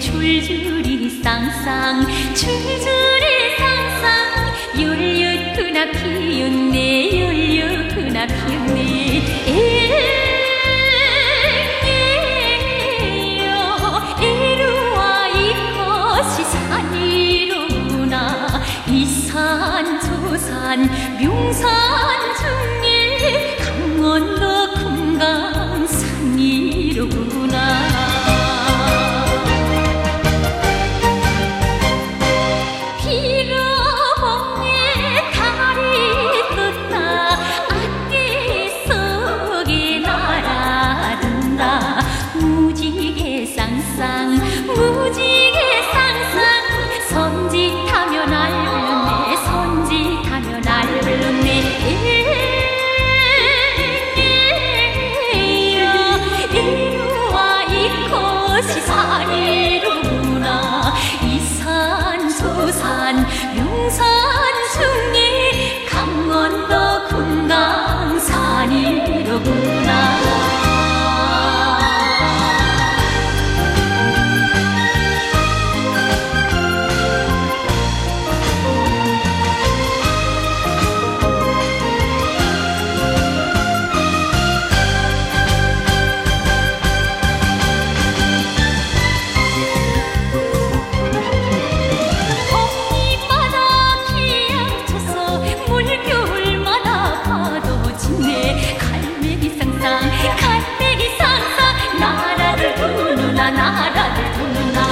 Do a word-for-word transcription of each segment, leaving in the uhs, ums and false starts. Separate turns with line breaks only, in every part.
줄줄이 쌍쌍 줄줄이 쌍쌍 열렸구나 피었네 열렸구나 피었네 에요 이루와 이것이 산이로구나 이 산 저 산 명산 중에 강원도 금강산이로구나 무지개 쌍쌍 선짓하며 날 불렀네 선짓하며 날 불렀네 이루와 이것이 산이로구나 이 산 저 산 명산 중에 강원도 금강산이로구나 갈매기 쌍쌍 나라를 도누나 나라를 도누나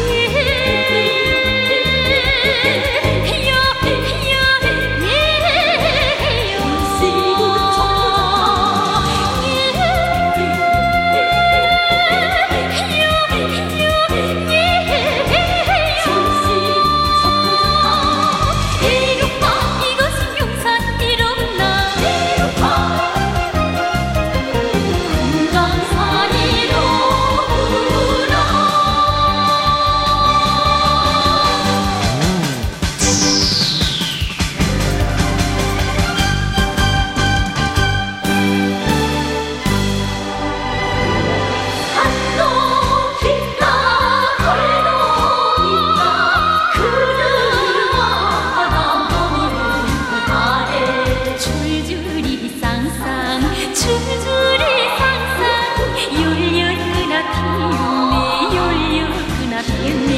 줄줄이 쌍쌍 열렸구나 피었네 열렸구나 피었네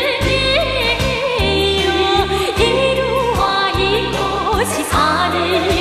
에요 이루와 이것이 산을